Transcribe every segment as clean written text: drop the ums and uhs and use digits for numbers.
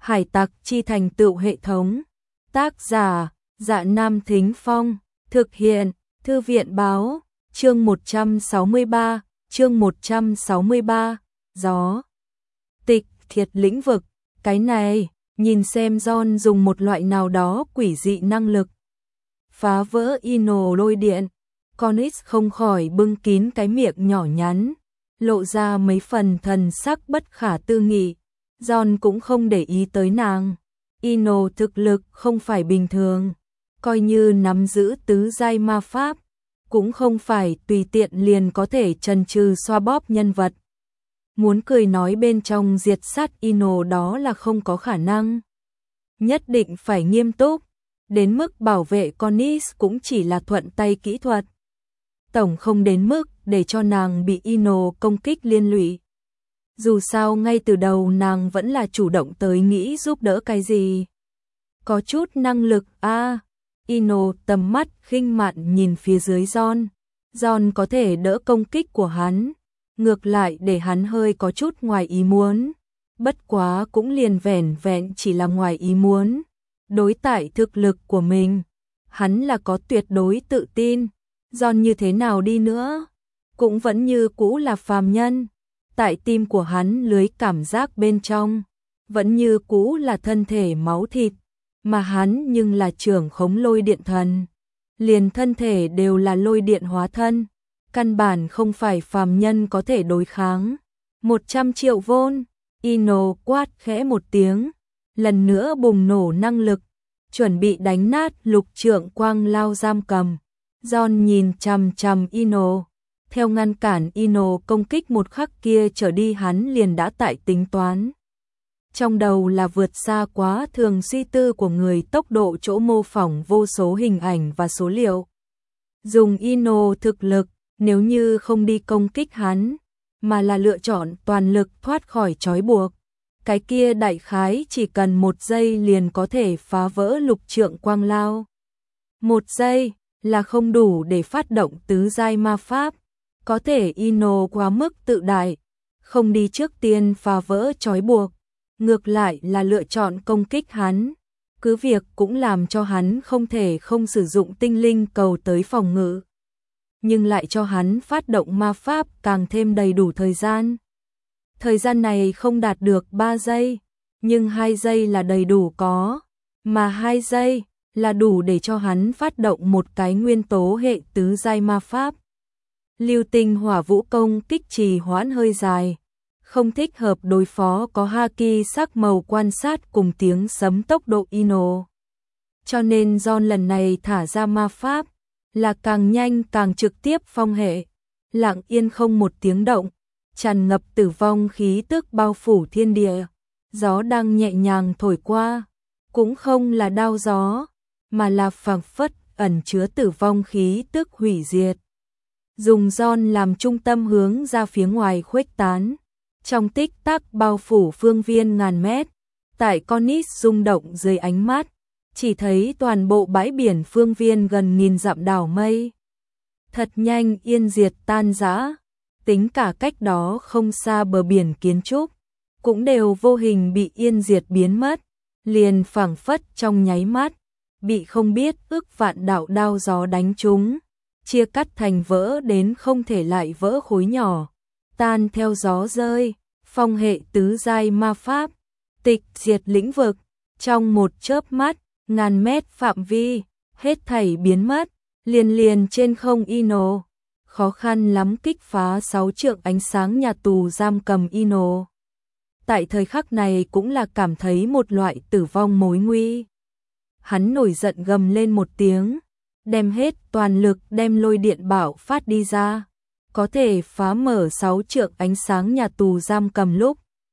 Hải tặc chi thành tựu hệ thống. Tác giả, Dạ Nam Thính Phong. Thực hiện, Thư viện báo. Chương 163, chương 163, gió. Tịch thiệt lĩnh vực. Cái này, nhìn xem John dùng một loại nào đó quỷ dị năng lực phá vỡ Ino lôi điện. Cornix không khỏi bưng kín cái miệng nhỏ nhắn, lộ ra mấy phần thần sắc bất khả tư nghị. John cũng không để ý tới nàng. Ino thực lực không phải bình thường, coi như nắm giữ tứ giai ma pháp, cũng không phải tùy tiện liền có thể trần trừ xoa bóp nhân vật. Muốn cười nói bên trong diệt sát Ino đó là không có khả năng. Nhất định phải nghiêm túc, đến mức bảo vệ Cornix cũng chỉ là thuận tay kỹ thuật. Tổng không đến mức để cho nàng bị Ino công kích liên lụy. Dù sao ngay từ đầu nàng vẫn là chủ động tới nghĩ giúp đỡ cái gì. Có chút năng lực Ino tầm mắt khinh mạn nhìn phía dưới John. John có thể đỡ công kích của hắn, ngược lại để hắn hơi có chút ngoài ý muốn. Bất quá cũng liền vẻn vẹn chỉ là ngoài ý muốn. Đối tại thực lực của mình, hắn là có tuyệt đối tự tin. John như thế nào đi nữa, cũng vẫn như cũ là phàm nhân. Tại tim của hắn lưới cảm giác bên trong, vẫn như cũ là thân thể máu thịt, mà hắn nhưng là trưởng khống lôi điện thần. Liền thân thể đều là lôi điện hóa thân, căn bản không phải phàm nhân có thể đối kháng. 100 triệu vôn, Ino quát khẽ một tiếng, lần nữa bùng nổ năng lực, chuẩn bị đánh nát lục trượng quang lao giam cầm. John nhìn chằm chằm Ino, theo ngăn cản Ino công kích một khắc kia trở đi hắn liền đã tại tính toán. Trong đầu là vượt xa quá thường suy tư của người, tốc độ chỗ mô phỏng vô số hình ảnh và số liệu. Dùng Ino thực lực, nếu như không đi công kích hắn, mà là lựa chọn toàn lực thoát khỏi trói buộc, cái kia đại khái chỉ cần 1 giây liền có thể phá vỡ lục trượng quang lao. 1 giây là không đủ để phát động tứ giai ma pháp. Có thể Ino quá mức tự đại, không đi trước tiên phá vỡ trói buộc, ngược lại là lựa chọn công kích hắn. Cứ việc cũng làm cho hắn không thể không sử dụng tinh linh cầu tới phòng ngự, nhưng lại cho hắn phát động ma pháp càng thêm đầy đủ thời gian. Thời gian này không đạt được 3 giây, nhưng 2 giây là đầy đủ có, mà 2 giây là đủ để cho hắn phát động một cái nguyên tố hệ tứ giai ma pháp. Lưu tinh hỏa vũ công kích trì hoãn hơi dài, không thích hợp đối phó có haki sắc màu quan sát cùng tiếng sấm tốc độ Ino. Cho nên John lần này thả ra ma pháp là càng nhanh càng trực tiếp phong hệ, lặng yên không một tiếng động, tràn ngập tử vong khí tức bao phủ thiên địa. Gió đang nhẹ nhàng thổi qua, cũng không là đao gió, mà là phảng phất ẩn chứa tử vong khí tức hủy diệt. Dùng John làm trung tâm hướng ra phía ngoài khuếch tán, trong tích tắc bao phủ phương viên ngàn mét. Tại Cornix rung động dưới ánh mắt, chỉ thấy toàn bộ bãi biển phương viên gần 1000 dặm đảo mây thật nhanh yên diệt tan rã. Tính cả cách đó không xa bờ biển kiến trúc cũng đều vô hình bị yên diệt biến mất, liền phảng phất trong nháy mắt bị không biết ước vạn đạo đao gió đánh trúng, chia cắt thành vỡ đến không thể lại vỡ khối nhỏ, tan theo gió rơi. Phong hệ tứ giai ma pháp, tịch diệt lĩnh vực, trong một chớp mắt, ngàn mét phạm vi, hết thảy biến mất, liền trên không Ino. Khó khăn lắm kích phá 6 trượng ánh sáng nhà tù giam cầm Ino. Tại thời khắc này cũng là cảm thấy một loại tử vong mối nguy. Hắn nổi giận gầm lên một tiếng, đem hết toàn lực đem lôi điện bạo phát đi ra, có thể phá mở 6 trượng ánh sáng nhà tù giam cầm lúc.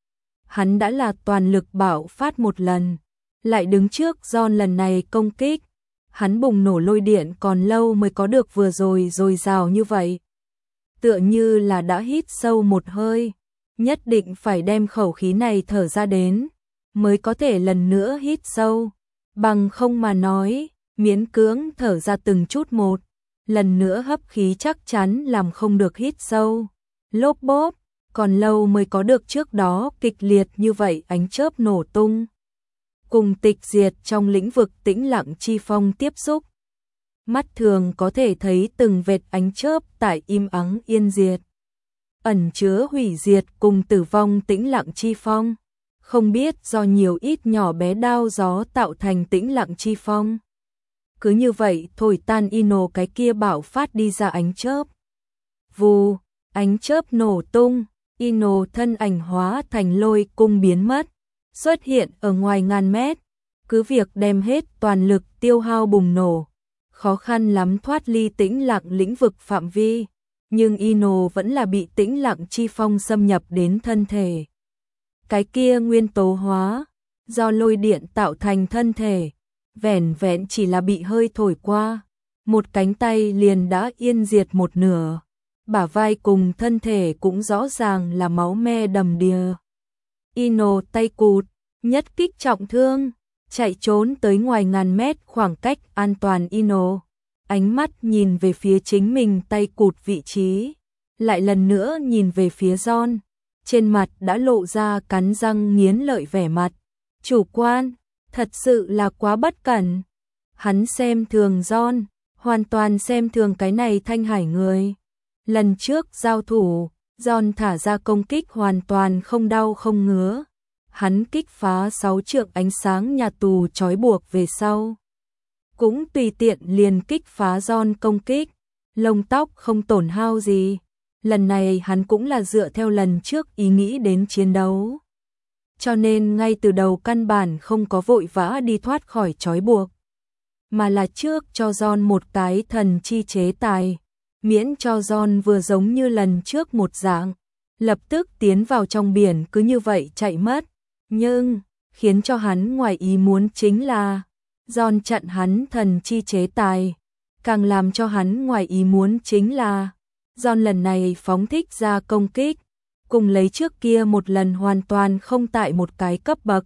Hắn đã là toàn lực bạo phát một lần, lại đứng trước John lần này công kích. Hắn bùng nổ lôi điện còn lâu mới có được vừa rồi dồi dào như vậy. Tựa như là đã hít sâu một hơi, nhất định phải đem khẩu khí này thở ra đến, mới có thể lần nữa hít sâu. Bằng không mà nói, miễn cưỡng thở ra từng chút một, lần nữa hấp khí chắc chắn làm không được hít sâu. Lốp bốp, còn lâu mới có được trước đó kịch liệt như vậy ánh chớp nổ tung. cùng tịch diệt trong lĩnh vực tĩnh lặng chi phong tiếp xúc. Mắt thường có thể thấy từng vệt ánh chớp tại im ắng yên diệt, ẩn chứa hủy diệt cùng tử vong tĩnh lặng chi phong. Không biết do nhiều ít nhỏ bé đao gió tạo thành tĩnh lặng chi phong. Cứ như vậy thổi tan Ino cái kia bạo phát đi ra ánh chớp. Vù, ánh chớp nổ tung, Ino thân ảnh hóa thành lôi cung biến mất, xuất hiện ở ngoài ngàn mét. Cứ việc đem hết toàn lực tiêu hao bùng nổ, khó khăn lắm thoát ly tĩnh lặng lĩnh vực phạm vi, nhưng Ino vẫn là bị tĩnh lặng chi phong xâm nhập đến thân thể. Cái kia nguyên tố hóa, do lôi điện tạo thành thân thể, vẻn vẹn chỉ là bị hơi thổi qua, một cánh tay liền đã yên diệt một nửa, bả vai cùng thân thể cũng rõ ràng là máu me đầm đìa. Ino tay cụt, nhất kích trọng thương, chạy trốn tới ngoài ngàn mét khoảng cách an toàn. Ino ánh mắt nhìn về phía chính mình tay cụt vị trí, lại lần nữa nhìn về phía John, trên mặt đã lộ ra cắn răng nghiến lợi vẻ mặt chủ quan, thật sự là quá bất cẩn. Hắn xem thường John, hoàn toàn xem thường cái này Thanh Hải người. Lần trước giao thủ, John thả ra công kích hoàn toàn không đau không ngứa. Hắn kích phá 6 trượng ánh sáng nhà tù trói buộc về sau, cũng tùy tiện liền kích phá John công kích, lông tóc không tổn hao gì. Lần này hắn cũng là dựa theo lần trước ý nghĩ đến chiến đấu, cho nên ngay từ đầu căn bản không có vội vã đi thoát khỏi trói buộc, mà là trước cho John một cái thần chi chế tài, miễn cho John vừa giống như lần trước một dạng, lập tức tiến vào trong biển cứ như vậy chạy mất. Nhưng khiến cho hắn ngoài ý muốn chính là John chặn hắn thần chi chế tài, càng làm cho hắn ngoài ý muốn chính là John lần này phóng thích ra công kích, cùng lấy trước kia một lần hoàn toàn không tại một cái cấp bậc.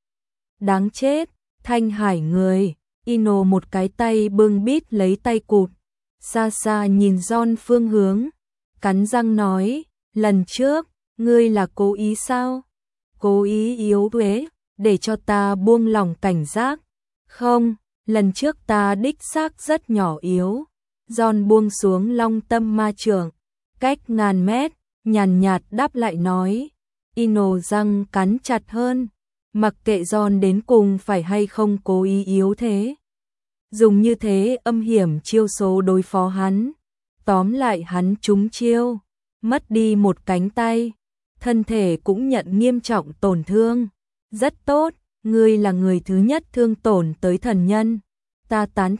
Đáng chết, Thanh Hải người. Ino một cái tay bưng bít lấy tay cụt, xa xa nhìn John phương hướng, cắn răng nói, lần trước, ngươi là cố ý sao? Cố ý yếu đuối, để cho ta buông lỏng cảnh giác. Không, lần trước ta đích xác rất nhỏ yếu. John buông xuống long tâm ma chưởng, cách ngàn mét, nhàn nhạt đáp lại nói. Ino răng cắn chặt hơn, mặc kệ John đến cùng phải hay không cố ý yếu thế. Dùng như thế âm hiểm chiêu số đối phó hắn, tóm lại hắn trúng chiêu, mất đi một cánh tay, thân thể cũng nhận nghiêm trọng tổn thương. Rất tốt, ngươi là người thứ nhất thương tổn tới thần nhân, ta tán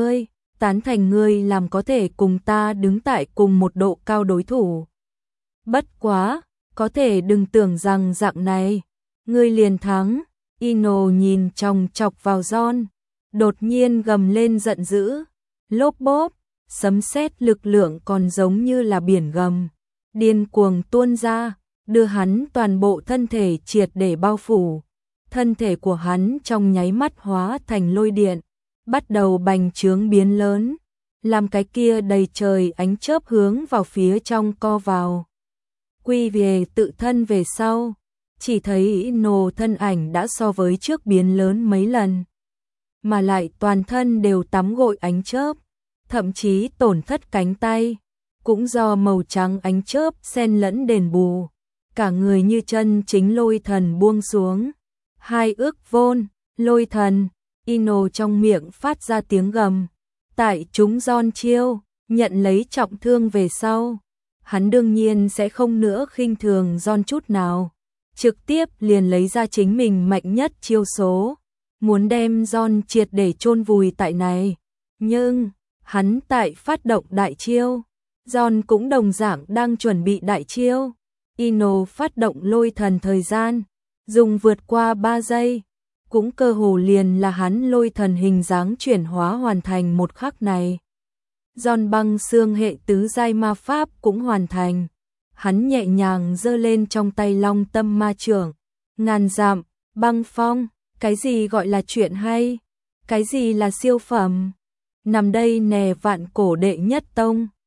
thành ngươi làm có thể cùng ta đứng tại cùng một độ cao đối thủ. Bất quá, có thể đừng tưởng rằng dạng này, ngươi liền thắng. Ino nhìn chòng chọc vào John, đột nhiên gầm lên giận dữ, lốp bốp, sấm sét lực lượng còn giống như là biển gầm, điên cuồng tuôn ra, đưa hắn toàn bộ thân thể triệt để bao phủ. Thân thể của hắn trong nháy mắt hóa thành lôi điện, bắt đầu bành trướng biến lớn, làm cái kia đầy trời ánh chớp hướng vào phía trong co vào. Quy về tự thân về sau, chỉ thấy Ino thân ảnh đã so với trước biến lớn mấy lần, mà lại toàn thân đều tắm gội ánh chớp, thậm chí tổn thất cánh tay, cũng do màu trắng ánh chớp xen lẫn đền bù, cả người như chân chính lôi thần buông xuống. 2 ước vôn, lôi thần. Ino trong miệng phát ra tiếng gầm, tại chúng John chiêu, nhận lấy trọng thương về sau, hắn đương nhiên sẽ không nữa khinh thường John chút nào, trực tiếp liền lấy ra chính mình mạnh nhất chiêu số, muốn đem John triệt để chôn vùi tại này. Nhưng hắn tại phát động đại chiêu, John cũng đồng dạng đang chuẩn bị đại chiêu. Ino phát động lôi thần thời gian, dùng vượt qua 3 giây, cũng cơ hồ liền là hắn lôi thần hình dáng chuyển hóa hoàn thành một khắc này. John băng xương hệ tứ giai ma pháp cũng hoàn thành. Hắn nhẹ nhàng giơ lên trong tay long tâm ma chưởng, ngàn dặm, băng phong, cái gì gọi là chuyện hay, cái gì là siêu phẩm. Nằm đây nè vạn cổ đệ nhất tông,